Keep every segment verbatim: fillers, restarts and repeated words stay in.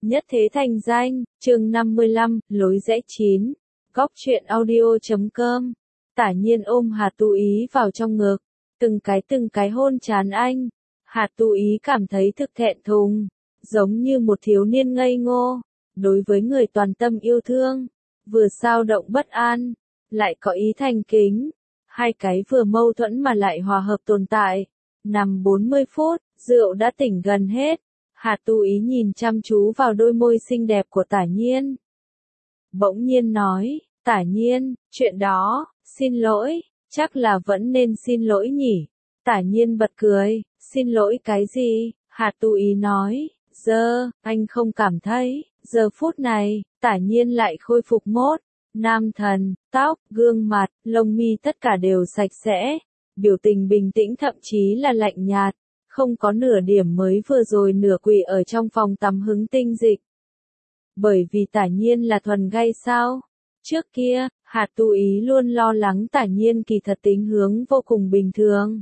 Nhất thế thành danh, chương năm mươi lăm, lối rẽ chín. Góc truyện audio chấm com. Tả Nhiên ôm Hà Tu Ý vào trong ngực, từng cái từng cái hôn trán anh. Hà Tu Ý cảm thấy thực thẹn thùng, giống như một thiếu niên ngây ngô, đối với người toàn tâm yêu thương, vừa xao động bất an, lại có ý thành kính. Hai cái vừa mâu thuẫn mà lại hòa hợp tồn tại. Nằm bốn mươi phút, rượu đã tỉnh gần hết. Hà Tu Ý nhìn chăm chú vào đôi môi xinh đẹp của Tả Nhiên. Bỗng nhiên nói, Tả Nhiên, chuyện đó, xin lỗi, chắc là vẫn nên xin lỗi nhỉ. Tả Nhiên bật cười, xin lỗi cái gì? Hà Tu Ý nói, giờ, anh không cảm thấy, giờ phút này, Tả Nhiên lại khôi phục mốt, nam thần, tóc, gương mặt, lông mi tất cả đều sạch sẽ, biểu tình bình tĩnh thậm chí là lạnh nhạt. Không có nửa điểm mới vừa rồi nửa quỷ ở trong phòng tắm hứng tinh dịch. Bởi vì Tả Nhiên là thuần gay sao? Trước kia, Hà Tu Ý luôn lo lắng Tả Nhiên kỳ thật tính hướng vô cùng bình thường.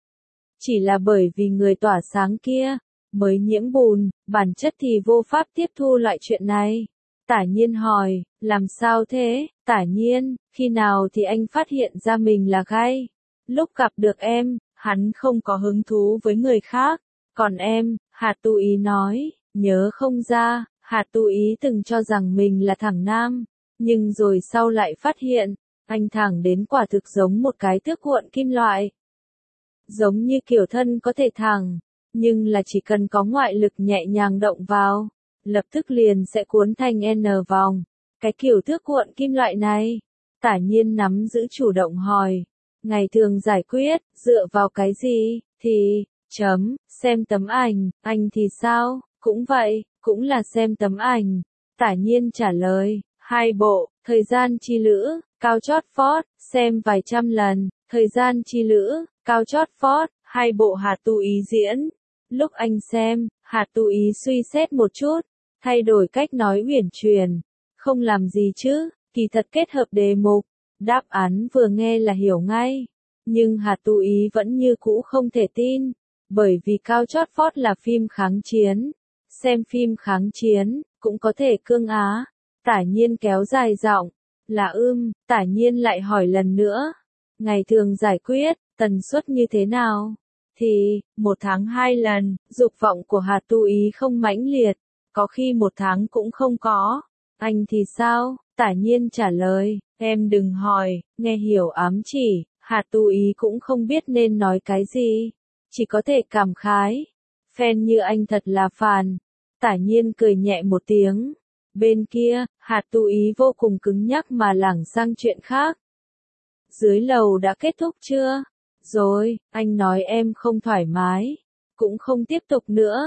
Chỉ là bởi vì người tỏa sáng kia, mới nhiễm bùn, bản chất thì vô pháp tiếp thu loại chuyện này. Tả Nhiên hỏi, làm sao thế? Tả Nhiên, khi nào thì anh phát hiện ra mình là gay? Lúc gặp được em, hắn không có hứng thú với người khác, còn em, Hà Tu Ý nói, nhớ không ra, Hà Tu Ý từng cho rằng mình là thẳng nam, nhưng rồi sau lại phát hiện, anh thẳng đến quả thực giống một cái thước cuộn kim loại. Giống như kiểu thân có thể thẳng, nhưng là chỉ cần có ngoại lực nhẹ nhàng động vào, lập tức liền sẽ cuốn thành N vòng. Cái kiểu thước cuộn kim loại này, Tả Nhiên nắm giữ chủ động hỏi. Ngày thường giải quyết, dựa vào cái gì, thì, chấm, xem tấm ảnh, anh thì sao, cũng vậy, cũng là xem tấm ảnh. Tả Nhiên trả lời, hai bộ, thời gian chi lữ, cao chót phót, xem vài trăm lần, thời gian chi lữ, cao chót phót, hai bộ Hà Tu Ý diễn. Lúc anh xem, Hà Tu Ý suy xét một chút, thay đổi cách nói uyển chuyển, không làm gì chứ, kỳ thật kết hợp đề mục. Đáp án vừa nghe là hiểu ngay, nhưng Hà Tu Ý vẫn như cũ không thể tin, bởi vì cao chót phót là phim kháng chiến, xem phim kháng chiến, cũng có thể cương á. Tả Nhiên kéo dài giọng, là ưm, Tả Nhiên lại hỏi lần nữa, ngày thường giải quyết, tần suất như thế nào? Thì, một tháng hai lần, dục vọng của Hà Tu Ý không mãnh liệt, có khi một tháng cũng không có. Anh thì sao? Tả Nhiên trả lời, em đừng hỏi, nghe hiểu ám chỉ, Hà Tu Ý cũng không biết nên nói cái gì, chỉ có thể cảm khái. Fan như anh thật là phàn. Tả Nhiên cười nhẹ một tiếng. Bên kia, Hà Tu Ý vô cùng cứng nhắc mà lảng sang chuyện khác. Dưới lầu đã kết thúc chưa? Rồi, anh nói em không thoải mái, cũng không tiếp tục nữa.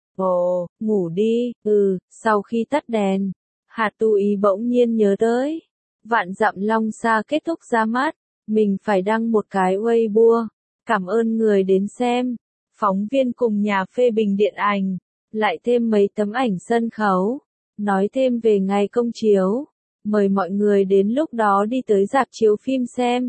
Ồ, ngủ đi, ừ, sau khi tắt đèn. Hà Tu Ý bỗng nhiên nhớ tới, vạn dặm long xa kết thúc ra mắt, mình phải đăng một cái Weibo, cảm ơn người đến xem, phóng viên cùng nhà phê bình điện ảnh, lại thêm mấy tấm ảnh sân khấu, nói thêm về ngày công chiếu, mời mọi người đến lúc đó đi tới rạp chiếu phim xem.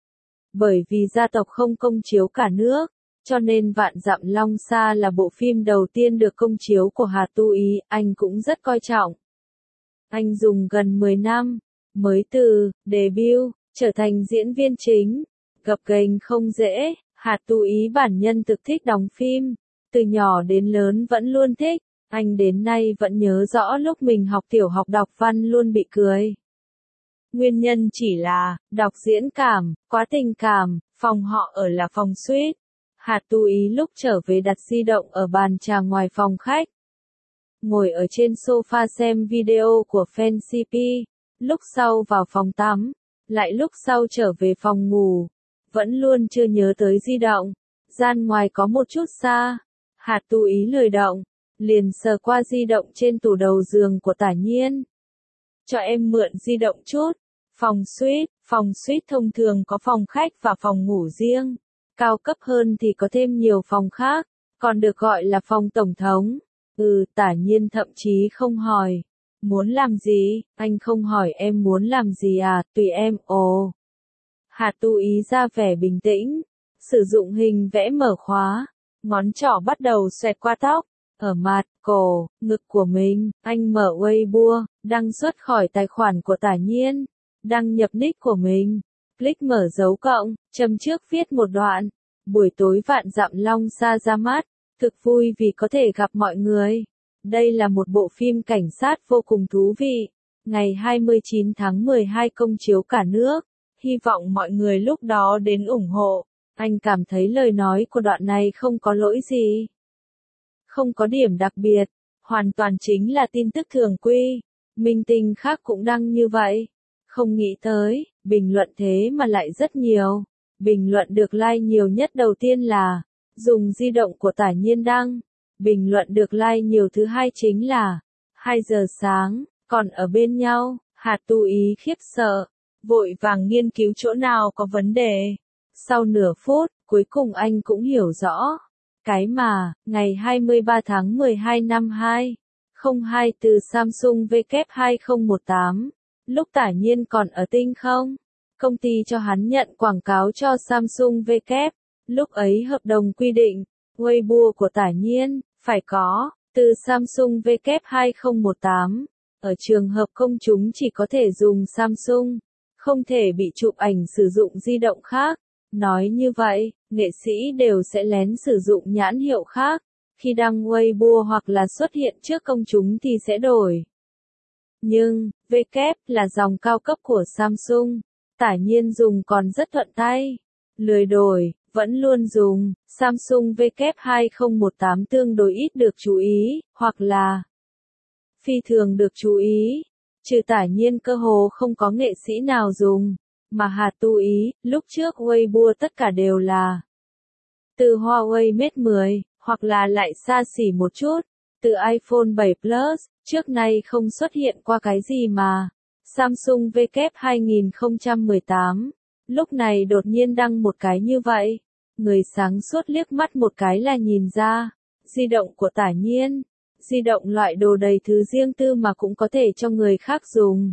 Bởi vì gia tộc không công chiếu cả nước, cho nên vạn dặm long xa là bộ phim đầu tiên được công chiếu của Hà Tu Ý, anh cũng rất coi trọng. Anh dùng gần mười năm, mới từ debut, trở thành diễn viên chính, gập ghềnh không dễ. Hà Tu Ý bản nhân thực thích đóng phim, từ nhỏ đến lớn vẫn luôn thích, anh đến nay vẫn nhớ rõ lúc mình học tiểu học đọc văn luôn bị cười. Nguyên nhân chỉ là, đọc diễn cảm, quá tình cảm, phòng họ ở là phòng suite. Hà Tu Ý lúc trở về đặt di động ở bàn trà ngoài phòng khách. Ngồi ở trên sofa xem video của fan xê pê, lúc sau vào phòng tắm, lại lúc sau trở về phòng ngủ, vẫn luôn chưa nhớ tới di động, gian ngoài có một chút xa, Hà Tu Ý lười động, liền sờ qua di động trên tủ đầu giường của Tả Nhiên. Cho em mượn di động chút, phòng suite, phòng suite thông thường có phòng khách và phòng ngủ riêng, cao cấp hơn thì có thêm nhiều phòng khác, còn được gọi là phòng tổng thống. Ừ, Tả Nhiên thậm chí không hỏi. Muốn làm gì? Anh không hỏi em muốn làm gì à, tùy em, ồ. Hà Tu Ý ra vẻ bình tĩnh, sử dụng hình vẽ mở khóa, ngón trỏ bắt đầu xoẹt qua tóc. Ở mặt, cổ, ngực của mình, anh mở Weibo, đăng xuất khỏi tài khoản của Tả Nhiên, đăng nhập nick của mình, click mở dấu cộng, châm trước viết một đoạn. Buổi tối vạn dặm long xa ra mắt, thực vui vì có thể gặp mọi người. Đây là một bộ phim cảnh sát vô cùng thú vị. Ngày hai mươi chín tháng mười hai công chiếu cả nước. Hy vọng mọi người lúc đó đến ủng hộ. Anh cảm thấy lời nói của đoạn này không có lỗi gì. Không có điểm đặc biệt. Hoàn toàn chính là tin tức thường quy. Minh tinh khác cũng đăng như vậy. Không nghĩ tới, bình luận thế mà lại rất nhiều. Bình luận được like nhiều nhất đầu tiên là dùng di động của Tả Nhiên đăng. Bình luận được like nhiều thứ hai chính là hai giờ sáng, còn ở bên nhau. Hà Tu Ý khiếp sợ, vội vàng nghiên cứu chỗ nào có vấn đề. Sau nửa phút, cuối cùng anh cũng hiểu rõ. Cái mà, ngày hai mươi ba tháng mười hai năm hai nghìn không trăm lẻ hai từ Samsung W hai không một tám, lúc Tả Nhiên còn ở Tinh không, công ty cho hắn nhận quảng cáo cho Samsung W. Lúc ấy hợp đồng quy định, Weibo của Tả Nhiên phải có từ Samsung W hai không một tám. Ở trường hợp công chúng chỉ có thể dùng Samsung, không thể bị chụp ảnh sử dụng di động khác. Nói như vậy, nghệ sĩ đều sẽ lén sử dụng nhãn hiệu khác. Khi đăng Weibo hoặc là xuất hiện trước công chúng thì sẽ đổi. Nhưng, W là dòng cao cấp của Samsung. Tả Nhiên dùng còn rất thuận tay. Lười đổi, vẫn luôn dùng. Samsung W hai không một tám tương đối ít được chú ý, hoặc là phi thường được chú ý. Trừ Tả Nhiên cơ hồ không có nghệ sĩ nào dùng. Mà Hà Tu Ý, lúc trước Weibo tất cả đều là từ Huawei Mate mười, hoặc là lại xa xỉ một chút, từ iPhone bảy Plus, trước nay không xuất hiện qua cái gì mà Samsung W hai không một tám, lúc này đột nhiên đăng một cái như vậy. Người sáng suốt liếc mắt một cái là nhìn ra, di động của Tả Nhiên, di động loại đồ đầy thứ riêng tư mà cũng có thể cho người khác dùng.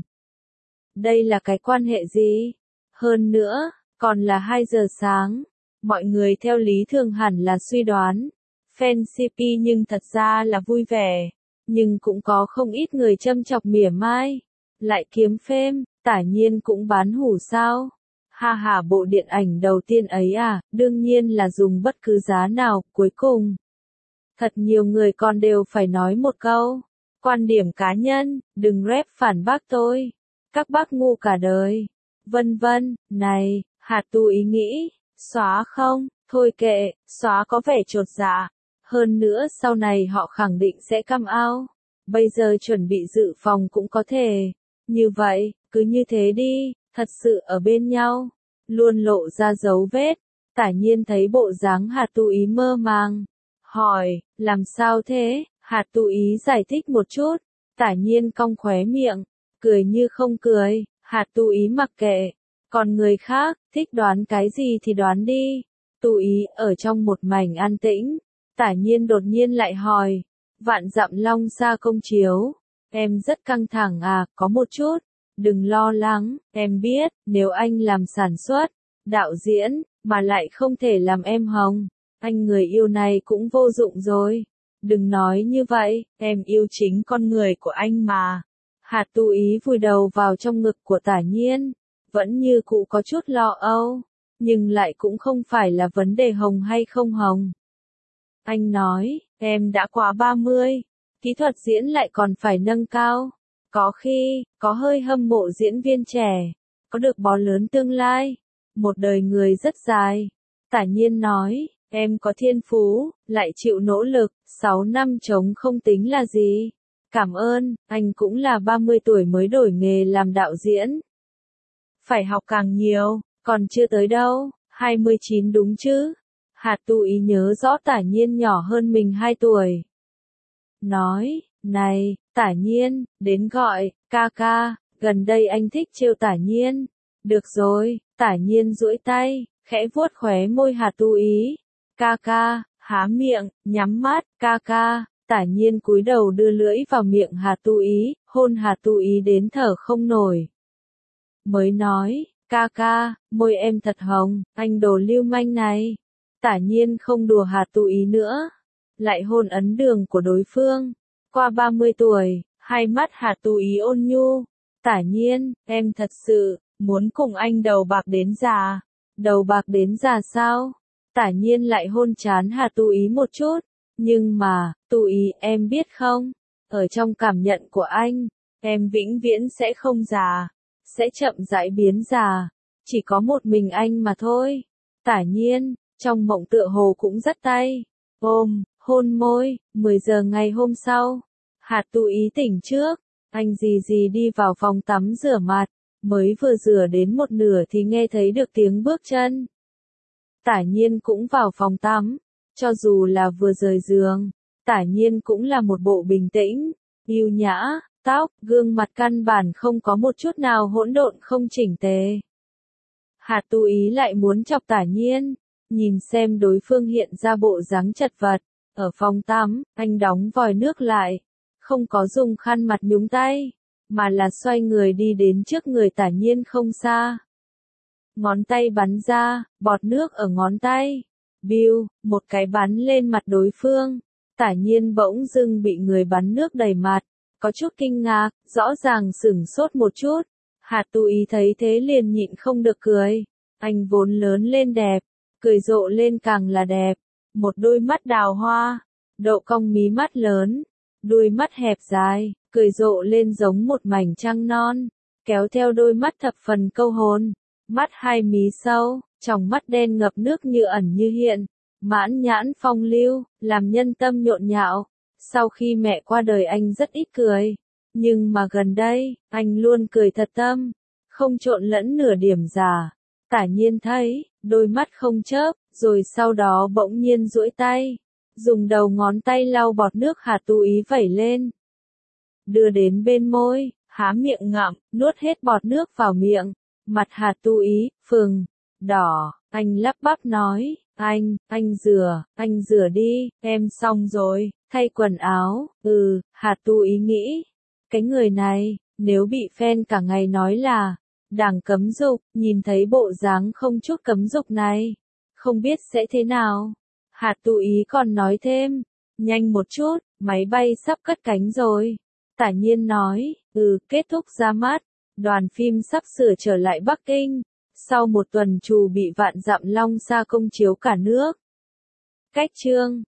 Đây là cái quan hệ gì? Hơn nữa, còn là hai giờ sáng. Mọi người theo lý thường hẳn là suy đoán fan xê pê nhưng thật ra là vui vẻ. Nhưng cũng có không ít người châm chọc mỉa mai. Lại kiếm phêm, Tả Nhiên cũng bán hủ sao? Ha ha, bộ điện ảnh đầu tiên ấy à, đương nhiên là dùng bất cứ giá nào. Cuối cùng, thật nhiều người còn đều phải nói một câu. Quan điểm cá nhân, đừng rep phản bác tôi. Các bác ngu cả đời. Vân vân, này, Hà Tu Ý nghĩ, xóa không, thôi kệ, xóa có vẻ chột dạ. Hơn nữa sau này họ khẳng định sẽ come out. Bây giờ chuẩn bị dự phòng cũng có thể. Như vậy, cứ như thế đi, thật sự ở bên nhau. Luôn lộ ra dấu vết. Tả Nhiên thấy bộ dáng Hà Tu Ý mơ màng. Hỏi, làm sao thế? Hà Tu Ý giải thích một chút. Tả Nhiên cong khóe miệng, cười như không cười. Hà Tu Ý mặc kệ. Còn người khác, thích đoán cái gì thì đoán đi. Tu Ý ở trong một mảnh an tĩnh. Tả Nhiên đột nhiên lại hỏi. Vạn dặm long xa công chiếu. Em rất căng thẳng à, có một chút. Đừng lo lắng, em biết, nếu anh làm sản xuất, đạo diễn, mà lại không thể làm em hồng, anh người yêu này cũng vô dụng rồi. Đừng nói như vậy, em yêu chính con người của anh mà. Hà Tu Ý vùi đầu vào trong ngực của Tả Nhiên, vẫn như cũ có chút lo âu, nhưng lại cũng không phải là vấn đề hồng hay không hồng. Anh nói, em đã quá ba mươi, kỹ thuật diễn lại còn phải nâng cao. Có khi, có hơi hâm mộ diễn viên trẻ, có được bó lớn tương lai, một đời người rất dài. Tả Nhiên nói, em có thiên phú, lại chịu nỗ lực, sáu năm trống không tính là gì. Cảm ơn, anh cũng là ba mươi tuổi mới đổi nghề làm đạo diễn. Phải học càng nhiều, còn chưa tới đâu, hai mươi chín đúng chứ. Hà Tu Ý nhớ rõ Tả Nhiên nhỏ hơn mình hai tuổi. Nói, này, Tả Nhiên, đến gọi, ca ca, gần đây anh thích trêu Tả Nhiên. Được rồi, Tả Nhiên duỗi tay, khẽ vuốt khóe môi Hà Tu Ý. Ca ca, há miệng, nhắm mắt, ca ca. Tả Nhiên cúi đầu đưa lưỡi vào miệng Hà Tu Ý, hôn Hà Tu Ý đến thở không nổi. Mới nói, ca ca, môi em thật hồng, anh đồ lưu manh này. Tả Nhiên không đùa Hà Tu Ý nữa. lại hôn ấn đường của đối phương. Qua ba mươi tuổi, hai mắt Hà Tu Ý ôn nhu. Tả Nhiên, em thật sự, muốn cùng anh đầu bạc đến già. Đầu bạc đến già sao? Tả Nhiên lại hôn trán Hà Tu Ý một chút. Nhưng mà, Tu Ý, em biết không? Ở trong cảm nhận của anh, em vĩnh viễn sẽ không già. Sẽ chậm rãi biến già. Chỉ có một mình anh mà thôi. Tả Nhiên, trong mộng tựa hồ cũng rất tay. Ôm, hôn môi, mười giờ ngày hôm sau. Hà Tu Ý tỉnh trước. Anh gì gì đi vào phòng tắm rửa mặt. Mới vừa rửa đến một nửa thì nghe thấy được tiếng bước chân. Tả Nhiên cũng vào phòng tắm. Cho dù là vừa rời giường, Tả Nhiên cũng là một bộ bình tĩnh, yêu nhã, tóc, gương mặt căn bản không có một chút nào hỗn độn không chỉnh tề. Hà Tu Ý lại muốn chọc Tả Nhiên, nhìn xem đối phương hiện ra bộ dáng chật vật. Ở phòng tắm, anh đóng vòi nước lại, không có dùng khăn mặt nhúng tay, mà là xoay người đi đến trước người Tả Nhiên không xa. Ngón tay bắn ra, bọt nước ở ngón tay. Biu, một cái bắn lên mặt đối phương. Tả Nhiên bỗng dưng bị người bắn nước đầy mặt. Có chút kinh ngạc, rõ ràng sửng sốt một chút. Hà Tu Ý thấy thế liền nhịn không được cười. Anh vốn lớn lên đẹp, cười rộ lên càng là đẹp. Một đôi mắt đào hoa, độ cong mí mắt lớn, đuôi mắt hẹp dài, cười rộ lên giống một mảnh trăng non, kéo theo đôi mắt thập phần câu hồn. Mắt hai mí sâu, tròng mắt đen ngập nước như ẩn như hiện, mãn nhãn phong lưu, làm nhân tâm nhộn nhạo. Sau khi mẹ qua đời anh rất ít cười, nhưng mà gần đây, anh luôn cười thật tâm, không trộn lẫn nửa điểm giả. Tả Nhiên thấy, đôi mắt không chớp, rồi sau đó bỗng nhiên duỗi tay, dùng đầu ngón tay lau bọt nước Hà Tu Ý vẩy lên, đưa đến bên môi, há miệng ngậm, nuốt hết bọt nước vào miệng. Mặt Hà Tu Ý, phừng, đỏ, anh lắp bắp nói, anh, anh rửa, anh rửa đi, em xong rồi, thay quần áo, ừ, Hà Tu Ý nghĩ, cái người này, nếu bị fan cả ngày nói là, đảng cấm dục, nhìn thấy bộ dáng không chút cấm dục này, không biết sẽ thế nào. Hà Tu Ý còn nói thêm, nhanh một chút, máy bay sắp cất cánh rồi. Tả Nhiên nói, ừ, kết thúc ra mắt. Đoàn phim sắp sửa trở lại Bắc Kinh, sau một tuần trù bị vạn dặm long xa công chiếu cả nước. Cách chương